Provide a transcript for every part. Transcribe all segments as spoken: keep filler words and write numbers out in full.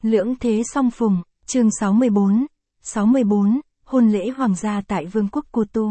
Lưỡng thế song phùng, chương sáu mươi bốn, sáu mươi bốn, hôn lễ hoàng gia tại Vương quốc Kutu.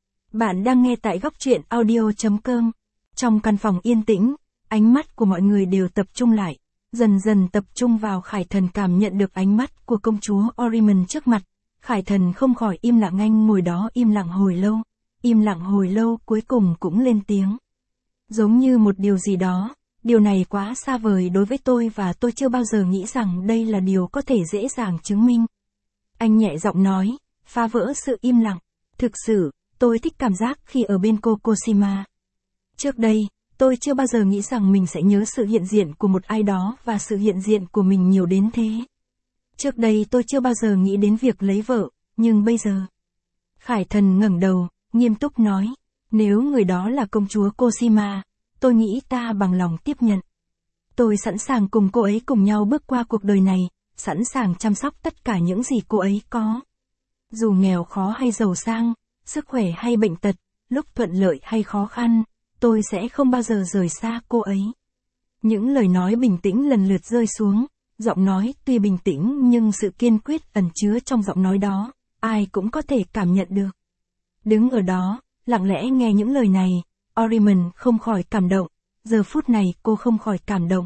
Bạn đang nghe tại góc truyện audio chấm com. Trong căn phòng yên tĩnh, ánh mắt của mọi người đều tập trung lại, dần dần tập trung vào Khải Thần. Cảm nhận được ánh mắt của công chúa Orimen trước mặt, Khải Thần không khỏi im lặng. Anh ngồi đó im lặng hồi lâu, im lặng hồi lâu cuối cùng cũng lên tiếng. Giống như một điều gì đó, điều này quá xa vời đối với tôi và tôi chưa bao giờ nghĩ rằng đây là điều có thể dễ dàng chứng minh. Anh nhẹ giọng nói, phá vỡ sự im lặng. Thực sự, tôi thích cảm giác khi ở bên cô Cosima. Trước đây, tôi chưa bao giờ nghĩ rằng mình sẽ nhớ sự hiện diện của một ai đó và sự hiện diện của mình nhiều đến thế. Trước đây tôi chưa bao giờ nghĩ đến việc lấy vợ, nhưng bây giờ... Khải Thần ngẩng đầu, nghiêm túc nói, nếu người đó là công chúa Cosima, tôi nghĩ ta bằng lòng tiếp nhận. Tôi sẵn sàng cùng cô ấy cùng nhau bước qua cuộc đời này, sẵn sàng chăm sóc tất cả những gì cô ấy có. Dù nghèo khó hay giàu sang, sức khỏe hay bệnh tật, lúc thuận lợi hay khó khăn, tôi sẽ không bao giờ rời xa cô ấy. Những lời nói bình tĩnh lần lượt rơi xuống, giọng nói tuy bình tĩnh nhưng sự kiên quyết ẩn chứa trong giọng nói đó, ai cũng có thể cảm nhận được. Đứng ở đó, lặng lẽ nghe những lời này, Orimen không khỏi cảm động, giờ phút này cô không khỏi cảm động.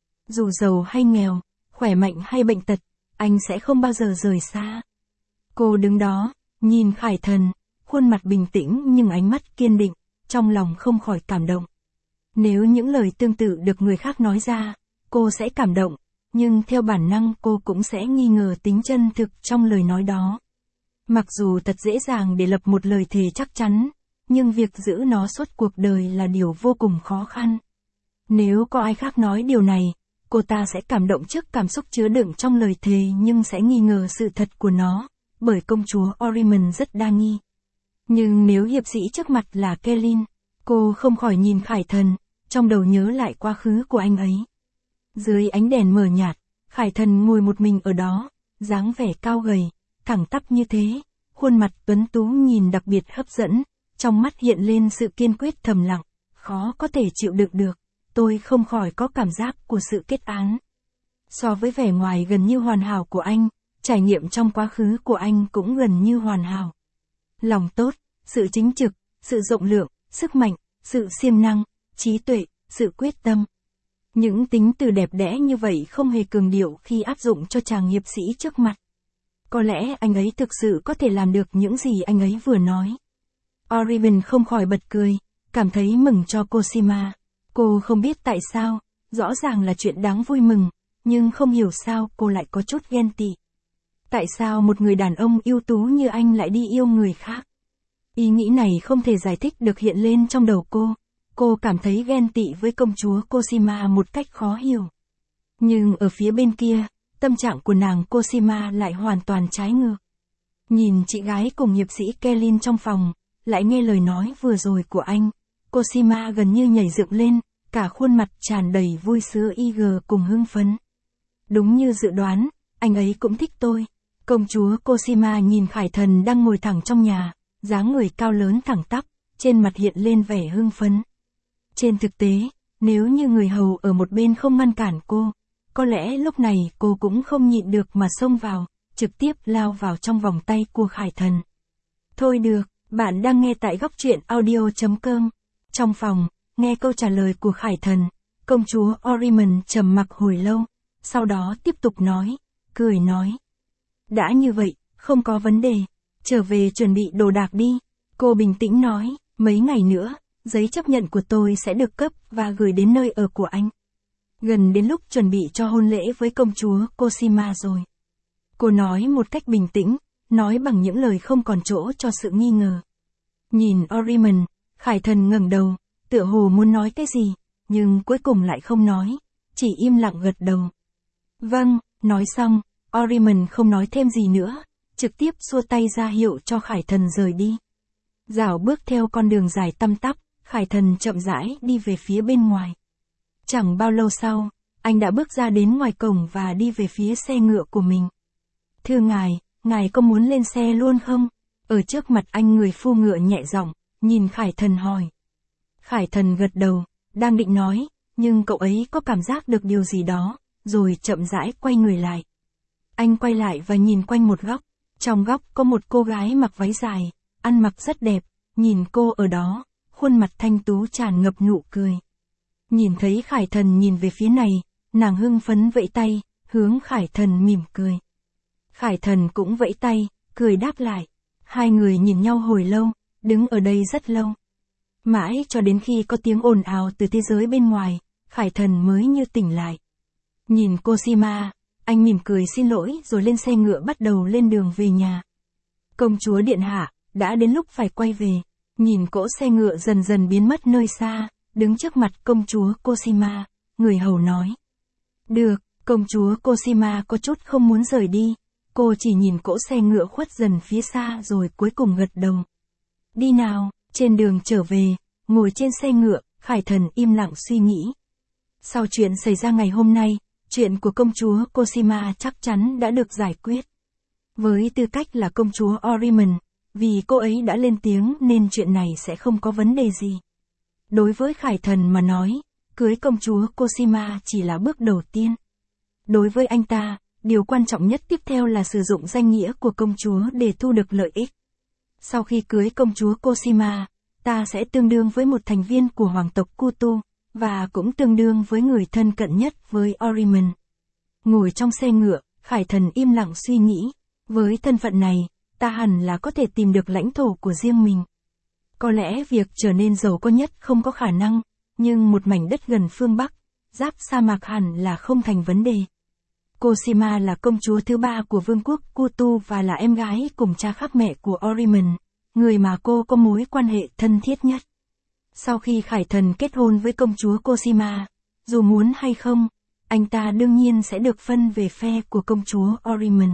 Dù giàu hay nghèo, khỏe mạnh hay bệnh tật, anh sẽ không bao giờ rời xa. Cô đứng đó, nhìn Khải Thần, khuôn mặt bình tĩnh nhưng ánh mắt kiên định, trong lòng không khỏi cảm động. Nếu những lời tương tự được người khác nói ra, cô sẽ cảm động, nhưng theo bản năng cô cũng sẽ nghi ngờ tính chân thực trong lời nói đó. Mặc dù thật dễ dàng để lập một lời thề chắc chắn, nhưng việc giữ nó suốt cuộc đời là điều vô cùng khó khăn. Nếu có ai khác nói điều này, cô ta sẽ cảm động trước cảm xúc chứa đựng trong lời thề nhưng sẽ nghi ngờ sự thật của nó, bởi công chúa Orimen rất đa nghi. Nhưng nếu hiệp sĩ trước mặt là Kellyn, cô không khỏi nhìn Khải Thần, trong đầu nhớ lại quá khứ của anh ấy. Dưới ánh đèn mờ nhạt, Khải Thần ngồi một mình ở đó, dáng vẻ cao gầy, thẳng tắp như thế, khuôn mặt tuấn tú nhìn đặc biệt hấp dẫn, trong mắt hiện lên sự kiên quyết thầm lặng, khó có thể chịu đựng được, tôi không khỏi có cảm giác của sự kết án. So với vẻ ngoài gần như hoàn hảo của anh, trải nghiệm trong quá khứ của anh cũng gần như hoàn hảo. Lòng tốt, sự chính trực, sự rộng lượng, sức mạnh, sự siêng năng, trí tuệ, sự quyết tâm. Những tính từ đẹp đẽ như vậy không hề cường điệu khi áp dụng cho chàng hiệp sĩ trước mặt. Có lẽ anh ấy thực sự có thể làm được những gì anh ấy vừa nói. Orimen không khỏi bật cười, cảm thấy mừng cho Cosima. Cô không biết tại sao, rõ ràng là chuyện đáng vui mừng, nhưng không hiểu sao cô lại có chút ghen tị. Tại sao một người đàn ông ưu tú như anh lại đi yêu người khác? Ý nghĩ này không thể giải thích được hiện lên trong đầu cô. Cô cảm thấy ghen tị với công chúa Cosima một cách khó hiểu. Nhưng ở phía bên kia, tâm trạng của nàng Cosima lại hoàn toàn trái ngược. Nhìn chị gái cùng hiệp sĩ Kellyn trong phòng, lại nghe lời nói vừa rồi của anh, Cosima gần như nhảy dựng lên, cả khuôn mặt tràn đầy vui sướng y gờ cùng hưng phấn. Đúng như dự đoán, anh ấy cũng thích tôi. Công chúa Cosima nhìn Khải Thần đang ngồi thẳng trong nhà, dáng người cao lớn thẳng tắp, trên mặt hiện lên vẻ hưng phấn. Trên thực tế, nếu như người hầu ở một bên không ngăn cản cô, có lẽ lúc này cô cũng không nhịn được mà xông vào, trực tiếp lao vào trong vòng tay của Khải Thần. Thôi được, bạn đang nghe tại góc truyện audio chấm com. Trong phòng, nghe câu trả lời của Khải Thần, công chúa Orimen trầm mặc hồi lâu, sau đó tiếp tục nói, cười nói. Đã như vậy, không có vấn đề, trở về chuẩn bị đồ đạc đi. Cô bình tĩnh nói, mấy ngày nữa, giấy chấp nhận của tôi sẽ được cấp và gửi đến nơi ở của anh. Gần đến lúc chuẩn bị cho hôn lễ với công chúa Cosima rồi. Cô nói một cách bình tĩnh, nói bằng những lời không còn chỗ cho sự nghi ngờ. Nhìn Orimen, Khải Thần ngẩng đầu, tựa hồ muốn nói cái gì, nhưng cuối cùng lại không nói, chỉ im lặng gật đầu. Vâng, nói xong, Orimen không nói thêm gì nữa, trực tiếp xua tay ra hiệu cho Khải Thần rời đi. Dạo bước theo con đường dài tăm tắp, Khải Thần chậm rãi đi về phía bên ngoài. Chẳng bao lâu sau, anh đã bước ra đến ngoài cổng và đi về phía xe ngựa của mình. Thưa ngài, ngài có muốn lên xe luôn không? Ở trước mặt anh người phu ngựa nhẹ giọng, nhìn Khải Thần hỏi. Khải Thần gật đầu, đang định nói, nhưng cậu ấy có cảm giác được điều gì đó, rồi chậm rãi quay người lại. Anh quay lại và nhìn quanh một góc. Trong góc có một cô gái mặc váy dài, ăn mặc rất đẹp, nhìn cô ở đó, khuôn mặt thanh tú tràn ngập nụ cười. Nhìn thấy Khải Thần nhìn về phía này, nàng hưng phấn vẫy tay, hướng Khải Thần mỉm cười. Khải Thần cũng vẫy tay, cười đáp lại. Hai người nhìn nhau hồi lâu, đứng ở đây rất lâu. Mãi cho đến khi có tiếng ồn ào từ thế giới bên ngoài, Khải Thần mới như tỉnh lại. Nhìn Cosima, anh mỉm cười xin lỗi rồi lên xe ngựa bắt đầu lên đường về nhà. Công chúa điện hạ, đã đến lúc phải quay về. Nhìn cỗ xe ngựa dần dần biến mất nơi xa, đứng trước mặt công chúa Cosima, người hầu nói. Được, công chúa Cosima có chút không muốn rời đi. Cô chỉ nhìn cỗ xe ngựa khuất dần phía xa rồi cuối cùng gật đầu. Đi nào, trên đường trở về, ngồi trên xe ngựa, Khải Thần im lặng suy nghĩ. Sau chuyện xảy ra ngày hôm nay, chuyện của công chúa Cosima chắc chắn đã được giải quyết. Với tư cách là công chúa Orimon, vì cô ấy đã lên tiếng nên chuyện này sẽ không có vấn đề gì. Đối với Khải Thần mà nói, cưới công chúa Cosima chỉ là bước đầu tiên. Đối với anh ta, điều quan trọng nhất tiếp theo là sử dụng danh nghĩa của công chúa để thu được lợi ích. Sau khi cưới công chúa Cosima, ta sẽ tương đương với một thành viên của hoàng tộc Kutu, và cũng tương đương với người thân cận nhất với Orimon. Ngồi trong xe ngựa, Khải Thần im lặng suy nghĩ, với thân phận này, ta hẳn là có thể tìm được lãnh thổ của riêng mình. Có lẽ việc trở nên giàu có nhất không có khả năng, nhưng một mảnh đất gần phương Bắc, giáp sa mạc hẳn là không thành vấn đề. Cosima là công chúa thứ ba của vương quốc Kutu và là em gái cùng cha khác mẹ của Orimon, người mà cô có mối quan hệ thân thiết nhất. Sau khi Khải Thần kết hôn với công chúa Cosima, dù muốn hay không, anh ta đương nhiên sẽ được phân về phe của công chúa Orimon.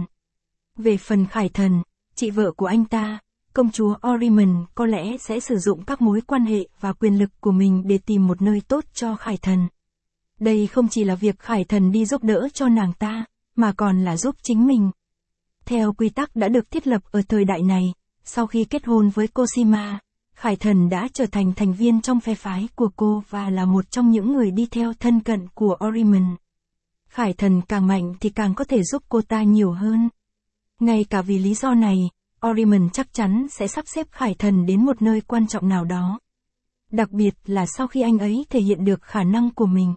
Về phần Khải Thần, chị vợ của anh ta, công chúa Orimon có lẽ sẽ sử dụng các mối quan hệ và quyền lực của mình để tìm một nơi tốt cho Khải Thần. Đây không chỉ là việc Khải Thần đi giúp đỡ cho nàng ta, mà còn là giúp chính mình. Theo quy tắc đã được thiết lập ở thời đại này, sau khi kết hôn với Cosima, Khải Thần đã trở thành thành viên trong phe phái của cô và là một trong những người đi theo thân cận của Orimon. Khải Thần càng mạnh thì càng có thể giúp cô ta nhiều hơn. Ngay cả vì lý do này, Orimon chắc chắn sẽ sắp xếp Khải Thần đến một nơi quan trọng nào đó. Đặc biệt là sau khi anh ấy thể hiện được khả năng của mình.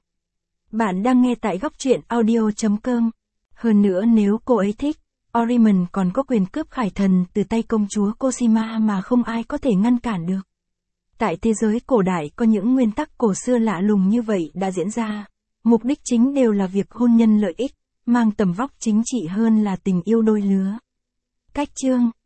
Bạn đang nghe tại góc truyện audio chấm com. Hơn nữa nếu cô ấy thích, Orimon còn có quyền cướp Khải Thần từ tay công chúa Cosima mà không ai có thể ngăn cản được. Tại thế giới cổ đại có những nguyên tắc cổ xưa lạ lùng như vậy đã diễn ra. Mục đích chính đều là việc hôn nhân lợi ích, mang tầm vóc chính trị hơn là tình yêu đôi lứa. Cách chương